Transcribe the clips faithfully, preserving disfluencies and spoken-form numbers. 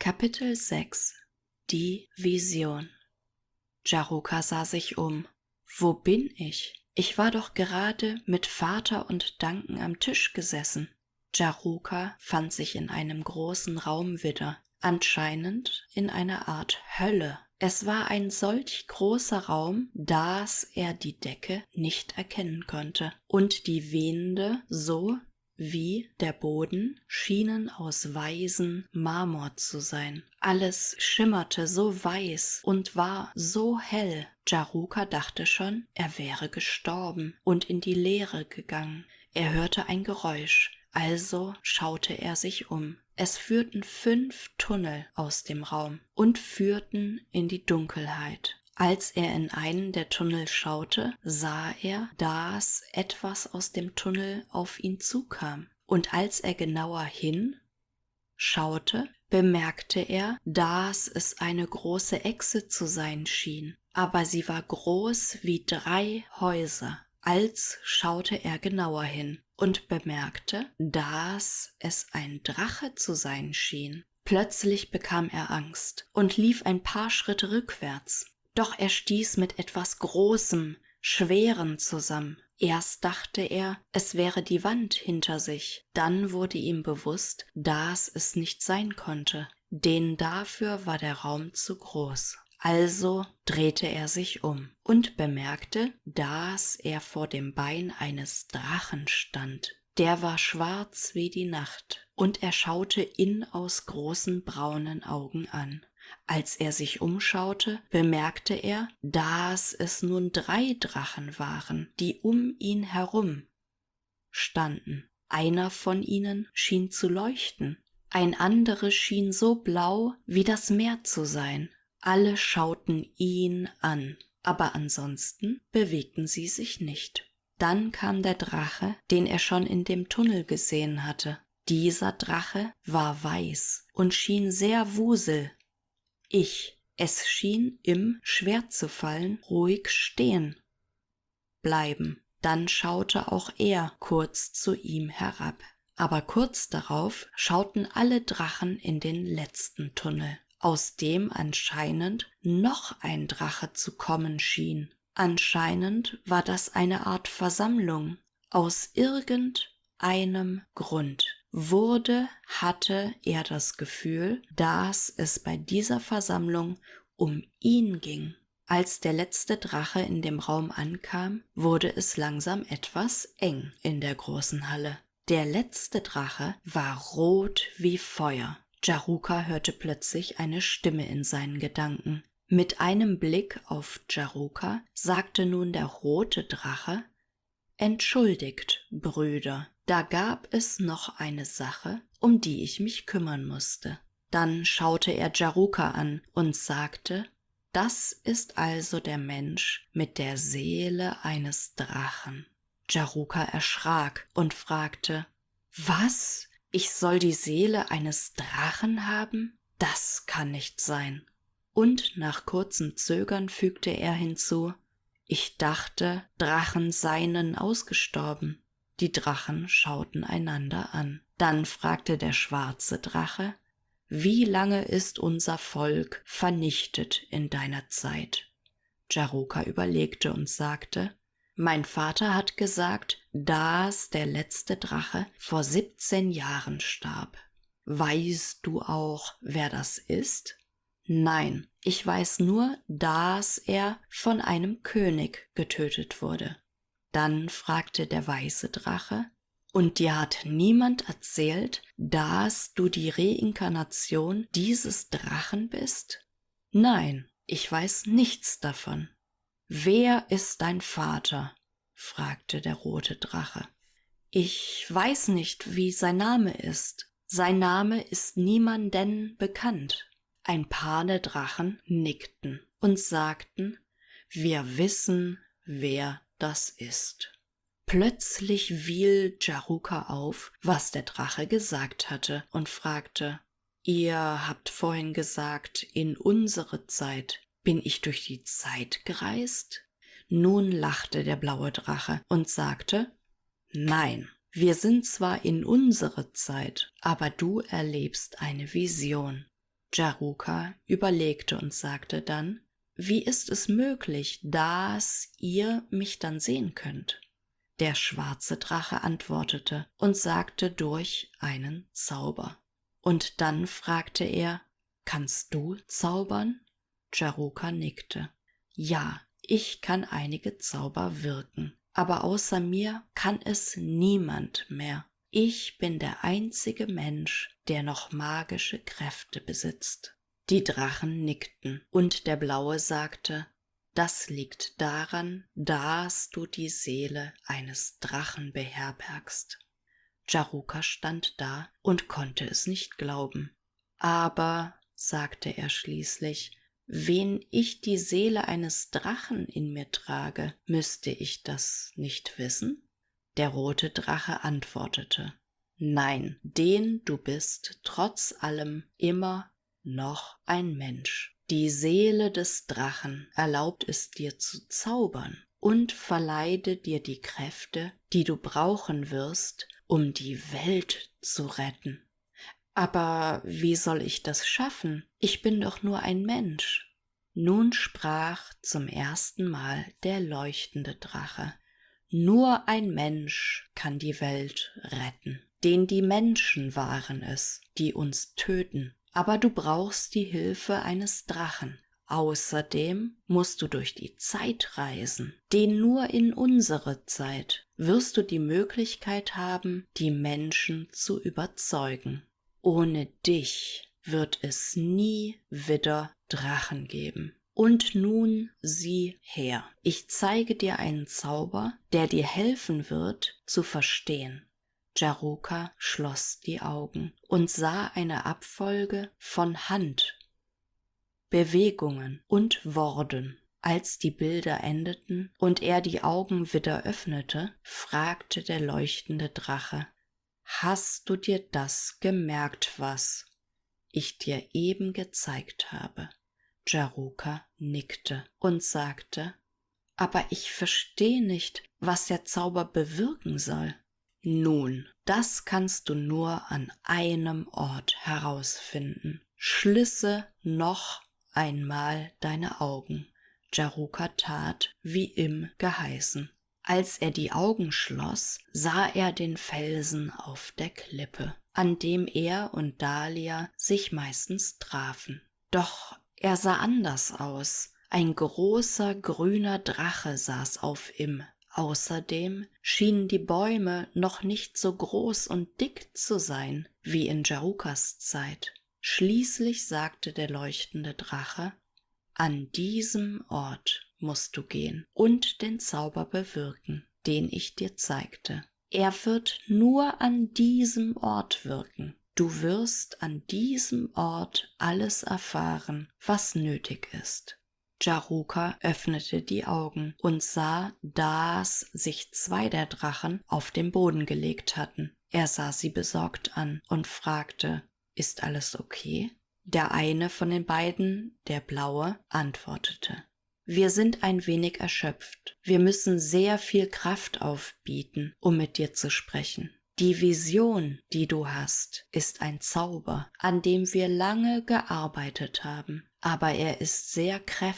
Kapitel sechs Die Vision. Jaruka sah sich um. Wo bin ich? Ich war doch gerade mit Vater und Duncan am Tisch gesessen. Jaruka fand sich in einem großen Raum wieder, anscheinend in einer Art Hölle. Es war ein solch großer Raum, dass er die Decke nicht erkennen konnte, und die Wände so wie der Boden schienen aus weißem Marmor zu sein. Alles schimmerte so weiß und war so hell. Jaruka dachte schon, er wäre gestorben und in die Leere gegangen. Er hörte ein Geräusch, also schaute er sich um. Es führten fünf Tunnel aus dem Raum und führten in die Dunkelheit. Als er in einen der Tunnel schaute, sah er, dass etwas aus dem Tunnel auf ihn zukam. Und als er genauer hinschaute, bemerkte er, dass es eine große Echse zu sein schien. Aber sie war groß wie drei Häuser. Als schaute er genauer hin und bemerkte, dass es ein Drache zu sein schien. Plötzlich bekam er Angst und lief ein paar Schritte rückwärts. Doch er stieß mit etwas Großem, Schwerem zusammen. Erst dachte er, es wäre die Wand hinter sich. Dann wurde ihm bewusst, dass es nicht sein konnte, denn dafür war der Raum zu groß. Also drehte er sich um und bemerkte, dass er vor dem Bein eines Drachen stand. Der war schwarz wie die Nacht, und er schaute ihn aus großen braunen Augen an. Als er sich umschaute, bemerkte er, dass es nun drei Drachen waren, die um ihn herum standen. Einer von ihnen schien zu leuchten, ein anderer schien so blau wie das Meer zu sein. Alle schauten ihn an, aber ansonsten bewegten sie sich nicht. Dann kam der Drache, den er schon in dem Tunnel gesehen hatte. Dieser Drache war weiß und schien sehr wusel. Ich, es schien ihm schwer zu fallen, ruhig stehen bleiben. Dann schaute auch er kurz zu ihm herab. Aber kurz darauf schauten alle Drachen in den letzten Tunnel, aus dem anscheinend noch ein Drache zu kommen schien. Anscheinend war das eine Art Versammlung. Aus irgendeinem Grund wurde, hatte er das Gefühl, dass es bei dieser Versammlung um ihn ging. Als der letzte Drache in dem Raum ankam, wurde es langsam etwas eng in der großen Halle. Der letzte Drache war rot wie Feuer. Jaruka hörte plötzlich eine Stimme in seinen Gedanken. Mit einem Blick auf Jaruka sagte nun der rote Drache: »Entschuldigt, Brüder, da gab es noch eine Sache, um die ich mich kümmern musste.« Dann schaute er Jaruka an und sagte: »Das ist also der Mensch mit der Seele eines Drachen.« Jaruka erschrak und fragte: »Was? Ich soll die Seele eines Drachen haben? Das kann nicht sein.« Und nach kurzem Zögern fügte er hinzu: »Ich dachte, Drachen seien ausgestorben.« Die Drachen schauten einander an. Dann fragte der schwarze Drache: »Wie lange ist unser Volk vernichtet in deiner Zeit?« Jaruka überlegte und sagte: »Mein Vater hat gesagt, dass der letzte Drache vor siebzehn Jahren starb. Weißt du auch, wer das ist?« »Nein, ich weiß nur, dass er von einem König getötet wurde.« Dann fragte der weiße Drache: »Und dir hat niemand erzählt, dass du die Reinkarnation dieses Drachen bist?« »Nein, ich weiß nichts davon.« »Wer ist dein Vater?« fragte der rote Drache. »Ich weiß nicht, wie sein Name ist. Sein Name ist niemandem bekannt.« Ein paar der Drachen nickten und sagten: »Wir wissen, wer das ist.« Plötzlich fiel Jaruka auf, was der Drache gesagt hatte, und fragte: »Ihr habt vorhin gesagt, in unsere Zeit. Bin ich durch die Zeit gereist?« Nun lachte der blaue Drache und sagte: »Nein, wir sind zwar in unsere Zeit, aber du erlebst eine Vision.« Jaruka überlegte und sagte dann: Wie ist es möglich, dass ihr mich dann sehen könnt? Der schwarze Drache antwortete und sagte: Durch einen Zauber. Und dann fragte er: Kannst du zaubern? Jaruka nickte. Ja, ich kann einige Zauber wirken, aber außer mir kann es niemand mehr. Ich bin der einzige Mensch, der noch magische Kräfte besitzt. Die Drachen nickten, und der Blaue sagte: Das liegt daran, dass du die Seele eines Drachen beherbergst. Jaruka stand da und konnte es nicht glauben. Aber, sagte er schließlich, wenn ich die Seele eines Drachen in mir trage, müsste ich das nicht wissen? Der rote Drache antwortete: Nein, denn du bist trotz allem immer noch ein Mensch. Die Seele des Drachen erlaubt es dir zu zaubern und verleihe dir die Kräfte, die du brauchen wirst, um die Welt zu retten. Aber wie soll ich das schaffen? Ich bin doch nur ein Mensch. Nun sprach zum ersten Mal der leuchtende Drache: Nur ein Mensch kann die Welt retten, denn die Menschen waren es, die uns töten. Aber du brauchst die Hilfe eines Drachen. Außerdem musst du durch die Zeit reisen, denn nur in unsere Zeit wirst du die Möglichkeit haben, die Menschen zu überzeugen. Ohne dich wird es nie wieder Drachen geben. Und nun sieh her, ich zeige dir einen Zauber, der dir helfen wird, zu verstehen. Jaruka schloss die Augen und sah eine Abfolge von Hand, Bewegungen und Worten. Als die Bilder endeten und er die Augen wieder öffnete, fragte der leuchtende Drache: Hast du dir das gemerkt, was ich dir eben gezeigt habe? Jaruka nickte und sagte: Aber ich verstehe nicht, was der Zauber bewirken soll. Nun, das kannst du nur an einem Ort herausfinden. Schließe noch einmal deine Augen. Jaruka tat, wie ihm geheißen. Als er die Augen schloss, sah er den Felsen auf der Klippe, an dem er und Dahlia sich meistens trafen. Doch er sah anders aus. Ein großer grüner Drache saß auf ihm. Außerdem schienen die Bäume noch nicht so groß und dick zu sein wie in Jarukas Zeit. Schließlich sagte der leuchtende Drache: An diesem Ort musst du gehen und den Zauber bewirken, den ich dir zeigte. Er wird nur an diesem Ort wirken. Du wirst an diesem Ort alles erfahren, was nötig ist. Jaruka öffnete die Augen und sah, dass sich zwei der Drachen auf den Boden gelegt hatten. Er sah sie besorgt an und fragte: Ist alles okay? Der eine von den beiden, der Blaue, antwortete: Wir sind ein wenig erschöpft. Wir müssen sehr viel Kraft aufbieten, um mit dir zu sprechen. Die Vision, die du hast, ist ein Zauber, an dem wir lange gearbeitet haben, aber er ist sehr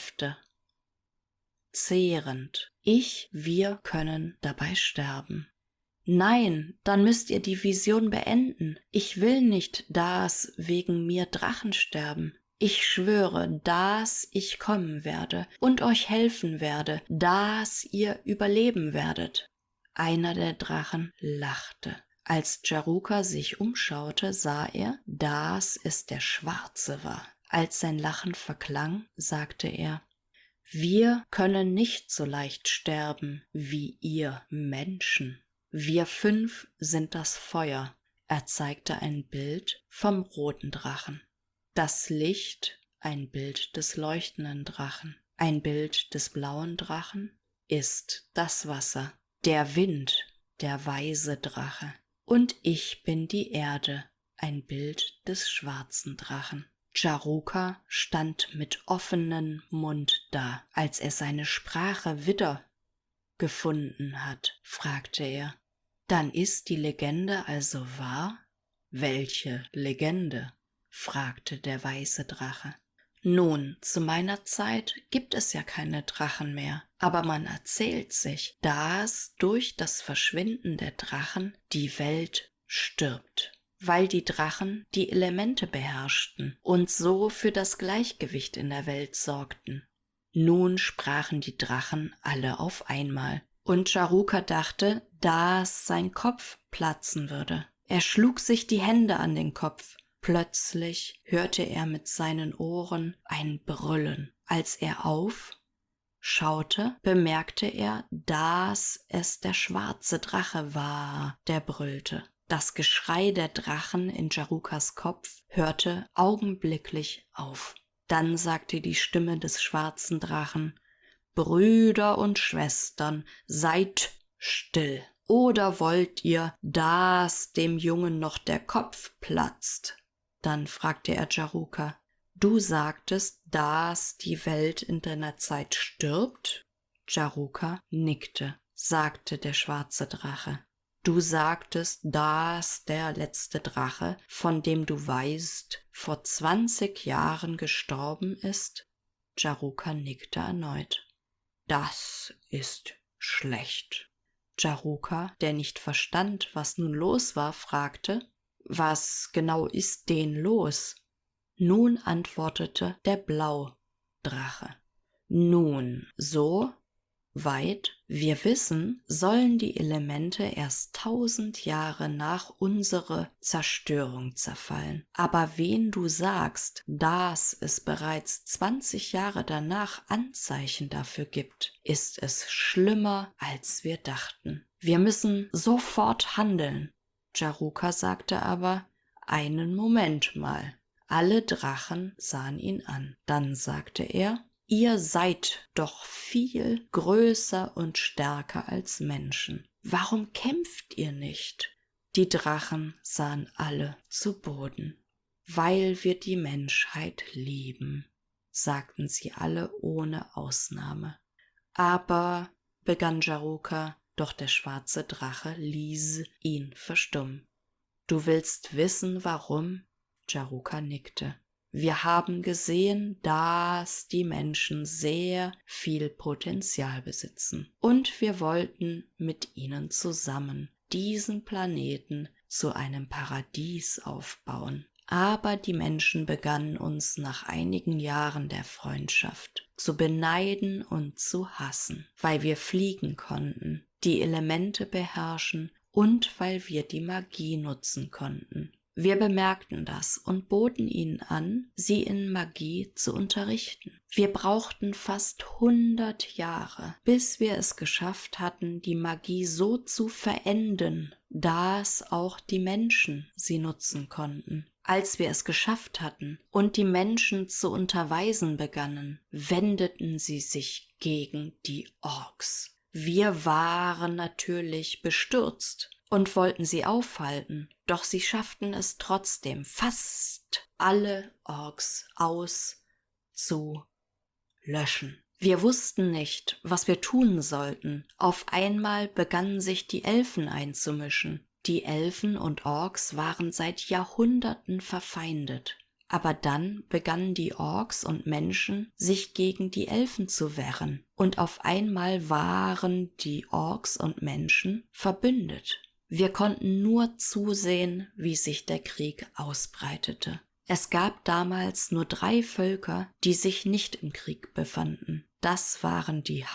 kräftezehrend. Ich, wir können dabei sterben. Nein, dann müsst ihr die Vision beenden. Ich will nicht, dass wegen mir Drachen sterben. Ich schwöre, dass ich kommen werde und euch helfen werde, dass ihr überleben werdet. Einer der Drachen lachte. Als Jaruka sich umschaute, sah er, dass es der Schwarze war. Als sein Lachen verklang, sagte er: Wir können nicht so leicht sterben wie ihr Menschen. Wir fünf sind das Feuer. Er zeigte ein Bild vom roten Drachen. Das Licht, ein Bild des leuchtenden Drachen. Ein Bild des blauen Drachen ist das Wasser. Der Wind, der weise Drache. Und ich bin die Erde, ein Bild des schwarzen Drachen. Jaruka stand mit offenem Mund da. Als er seine Sprache wieder gefunden hat, fragte er: Dann ist die Legende also wahr? Welche Legende? fragte der weiße Drache. Nun, zu meiner Zeit gibt es ja keine Drachen mehr, aber man erzählt sich, dass durch das Verschwinden der Drachen die Welt stirbt, weil die Drachen die Elemente beherrschten und so für das Gleichgewicht in der Welt sorgten. Nun sprachen die Drachen alle auf einmal, und Charuka dachte, dass sein Kopf platzen würde. Er schlug sich die Hände an den Kopf. Plötzlich hörte er mit seinen Ohren ein Brüllen. Als er aufschaute, bemerkte er, dass es der schwarze Drache war, der brüllte. Das Geschrei der Drachen in Charukas Kopf hörte augenblicklich auf. Dann sagte die Stimme des schwarzen Drachen: »Brüder und Schwestern, seid still. Oder wollt ihr, dass dem Jungen noch der Kopf platzt?« Dann fragte er Charuka: »Du sagtest, dass die Welt in deiner Zeit stirbt?« Charuka nickte. Sagte der schwarze Drache: »Du sagtest, dass der letzte Drache, von dem du weißt, vor zwanzig Jahren gestorben ist?« Charuka nickte erneut. »Das ist schlecht.« Charuka, der nicht verstand, was nun los war, fragte: »Was genau ist denn los?« Nun antwortete der Blaudrache: »Nun, so weit wir wissen, sollen die Elemente erst tausend Jahre nach unserer Zerstörung zerfallen. Aber wen du sagst, dass es bereits zwanzig Jahre danach Anzeichen dafür gibt, ist es schlimmer, als wir dachten. Wir müssen sofort handeln.« Charuka sagte aber: »Einen Moment mal.« Alle Drachen sahen ihn an. Dann sagte er: »Ihr seid doch viel größer und stärker als Menschen. Warum kämpft ihr nicht?« Die Drachen sahen alle zu Boden. »Weil wir die Menschheit lieben«, sagten sie alle ohne Ausnahme. »Aber«, begann Charuka, doch der schwarze Drache ließ ihn verstummen. »Du willst wissen, warum?« Charuka nickte. »Wir haben gesehen, dass die Menschen sehr viel Potenzial besitzen, und wir wollten mit ihnen zusammen diesen Planeten zu einem Paradies aufbauen. Aber die Menschen begannen uns nach einigen Jahren der Freundschaft zu beneiden und zu hassen, weil wir fliegen konnten, die Elemente beherrschen und weil wir die Magie nutzen konnten. Wir bemerkten das und boten ihnen an, sie in Magie zu unterrichten. Wir brauchten fast hundert Jahre, bis wir es geschafft hatten, die Magie so zu verenden, dass auch die Menschen sie nutzen konnten. Als wir es geschafft hatten und die Menschen zu unterweisen begannen, wendeten sie sich gegen die Orks. Wir waren natürlich bestürzt und wollten sie aufhalten, doch sie schafften es trotzdem, fast alle Orks auszulöschen. Wir wussten nicht, was wir tun sollten. Auf einmal begannen sich die Elfen einzumischen. Die Elfen und Orks waren seit Jahrhunderten verfeindet. Aber dann begannen die Orks und Menschen, sich gegen die Elfen zu wehren. Und auf einmal waren die Orks und Menschen verbündet. Wir konnten nur zusehen, wie sich der Krieg ausbreitete. Es gab damals nur drei Völker, die sich nicht im Krieg befanden. Das waren die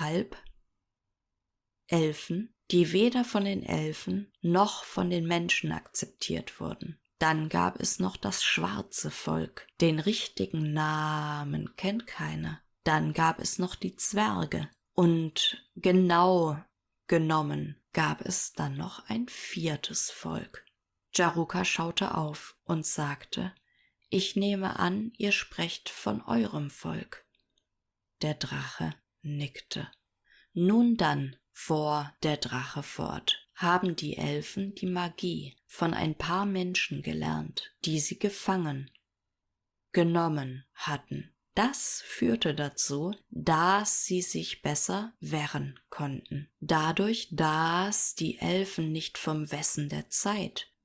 Halbelfen, die weder von den Elfen noch von den Menschen akzeptiert wurden. Dann gab es noch das schwarze Volk. Den richtigen Namen kennt keiner. Dann gab es noch die Zwerge. Und genau genommen gab es dann noch ein viertes Volk. Charuka schaute auf und sagte: »Ich nehme an, ihr sprecht von eurem Volk.« Der Drache nickte. »Nun dann«, fuhr der Drache fort, »haben die Elfen die Magie von ein paar Menschen gelernt, die sie gefangen genommen hatten. Das führte dazu, dass sie sich besser wehren konnten. Dadurch, dass die Elfen nicht vom Wessen der Zeit,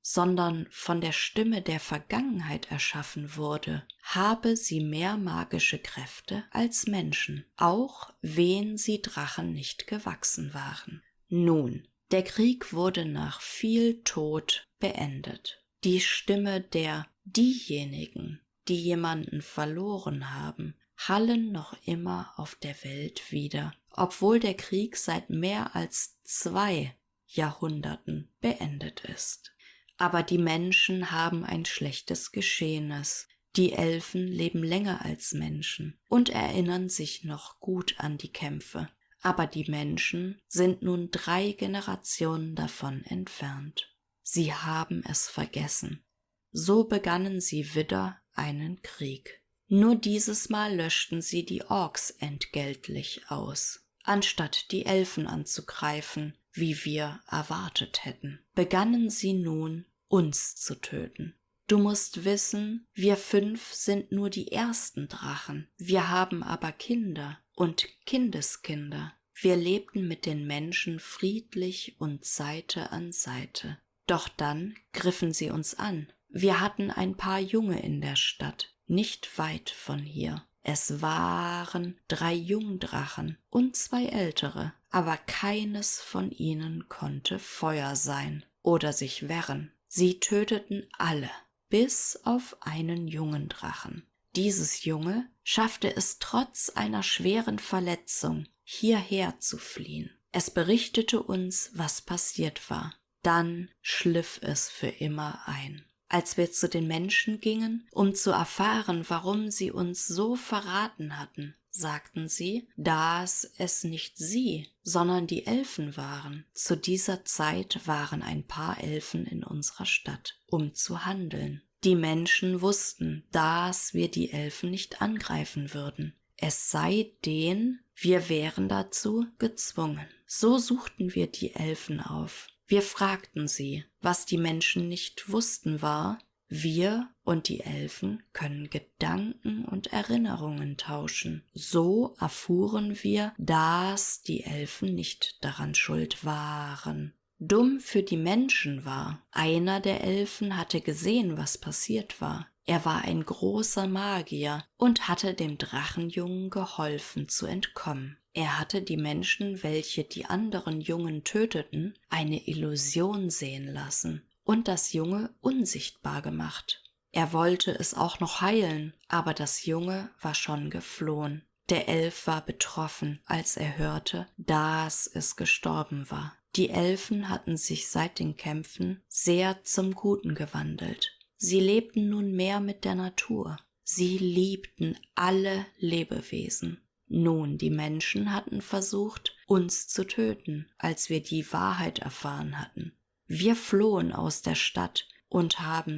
sondern von der Stimme der Vergangenheit erschaffen wurde, habe sie mehr magische Kräfte als Menschen, auch wen sie Drachen nicht gewachsen waren. Nun, der Krieg wurde nach viel Tod beendet. Die Stimme der diejenigen, die jemanden verloren haben, hallen noch immer auf der Welt wieder, obwohl der Krieg seit mehr als zwei Jahrhunderten beendet ist. Aber die Menschen haben ein schlechtes Geschehnis. Die Elfen leben länger als Menschen und erinnern sich noch gut an die Kämpfe. Aber die Menschen sind nun drei Generationen davon entfernt. Sie haben es vergessen. So begannen sie wieder einen Krieg. Nur dieses Mal löschten sie die Orks entgeltlich aus. Anstatt die Elfen anzugreifen, wie wir erwartet hätten, begannen sie nun, uns zu töten. Du musst wissen, wir fünf sind nur die ersten Drachen. Wir haben aber Kinder und Kindeskinder. Wir lebten mit den Menschen friedlich und Seite an Seite. Doch dann griffen sie uns an. Wir hatten ein paar Junge in der Stadt, nicht weit von hier. Es waren drei Jungdrachen und zwei ältere, aber keines von ihnen konnte Feuer sein oder sich wehren. Sie töteten alle, bis auf einen jungen Drachen. Dieses Junge schaffte es trotz einer schweren Verletzung, hierher zu fliehen. Es berichtete uns, was passiert war. Dann schliff es für immer ein. Als wir zu den Menschen gingen, um zu erfahren, warum sie uns so verraten hatten, sagten sie, dass es nicht sie, sondern die Elfen waren. Zu dieser Zeit waren ein paar Elfen in unserer Stadt, um zu handeln. Die Menschen wussten, dass wir die Elfen nicht angreifen würden. Es sei denn, wir wären dazu gezwungen. So suchten wir die Elfen auf. Wir fragten sie. Was die Menschen nicht wussten war, wir und die Elfen können Gedanken und Erinnerungen tauschen. So erfuhren wir, dass die Elfen nicht daran schuld waren. Dumm für die Menschen war, einer der Elfen hatte gesehen, was passiert war. Er war ein großer Magier und hatte dem Drachenjungen geholfen zu entkommen. Er hatte die Menschen, welche die anderen Jungen töteten, eine Illusion sehen lassen und das Junge unsichtbar gemacht. Er wollte es auch noch heilen, aber das Junge war schon geflohen. Der Elf war betroffen, als er hörte, dass es gestorben war. Die Elfen hatten sich seit den Kämpfen sehr zum Guten gewandelt. Sie lebten nun mehr mit der Natur. Sie liebten alle Lebewesen. Nun, die Menschen hatten versucht, uns zu töten, als wir die Wahrheit erfahren hatten. Wir flohen aus der Stadt und haben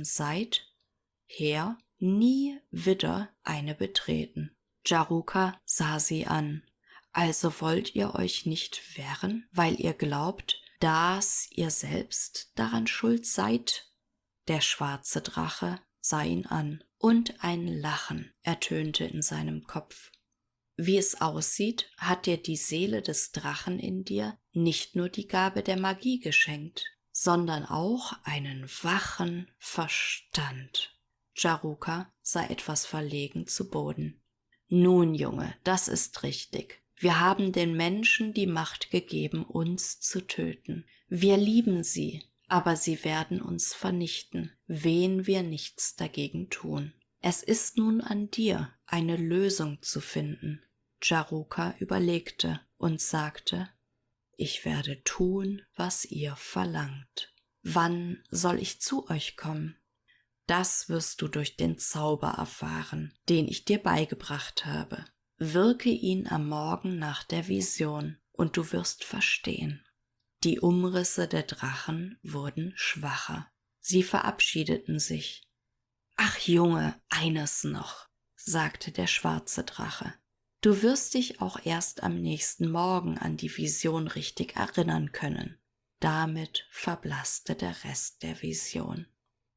seither nie wieder eine betreten. Jaruka sah sie an. Also wollt ihr euch nicht wehren, weil ihr glaubt, dass ihr selbst daran schuld seid? Der schwarze Drache sah ihn an, und ein Lachen ertönte in seinem Kopf. Wie es aussieht, hat dir die Seele des Drachen in dir nicht nur die Gabe der Magie geschenkt, sondern auch einen wachen Verstand. Jaruka sah etwas verlegen zu Boden. Nun, Junge, das ist richtig. Wir haben den Menschen die Macht gegeben, uns zu töten. Wir lieben sie, aber sie werden uns vernichten, wen wir nichts dagegen tun. Es ist nun an dir, eine Lösung zu finden. Jaruka überlegte und sagte, ich werde tun, was ihr verlangt. Wann soll ich zu euch kommen? Das wirst du durch den Zauber erfahren, den ich dir beigebracht habe. Wirke ihn am Morgen nach der Vision, und du wirst verstehen. Die Umrisse der Drachen wurden schwacher. Sie verabschiedeten sich. Ach Junge, eines noch, sagte der schwarze Drache. Du wirst dich auch erst am nächsten Morgen an die Vision richtig erinnern können. Damit verblasste der Rest der Vision.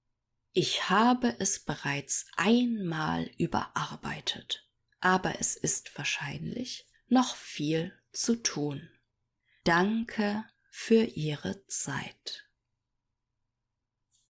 Ich habe es bereits einmal überarbeitet, aber es ist wahrscheinlich noch viel zu tun. Danke für Ihre Zeit.